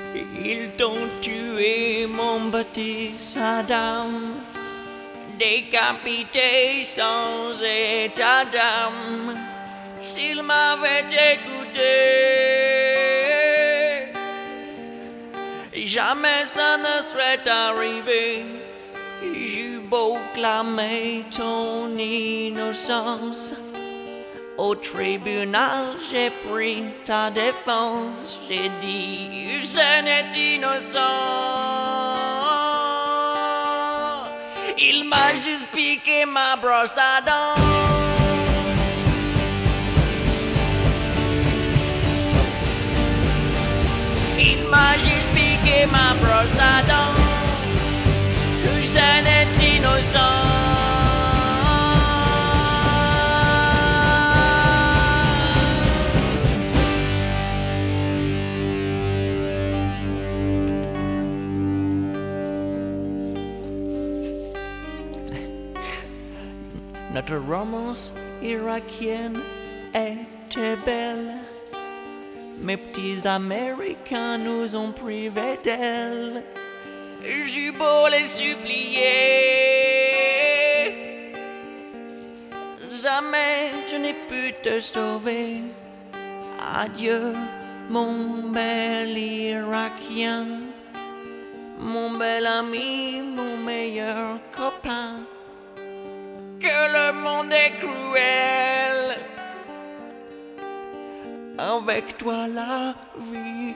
Ils t'ont tué, mon petit Saddam, décapité sans état d'âme. S'ils m'avaient écouté, jamais ça ne serait arrivé. J'eus beau clamer ton innocence, au tribunal j'ai pris ta défense. J'ai dit Hussein est innocent. Il m'a juste piqué ma brosse à dents. Il m'a juste piqué ma brosse à dents. Hussein est innocent. Notre romance irakienne était belle. Mes petits Américains nous ont privés d'elle. J'eus beau les supplier, jamais je n'ai pu te sauver. Adieu, mon bel Irakien, mon bel ami, mon meilleur copain. Que le monde est cruel. Avec toi la vie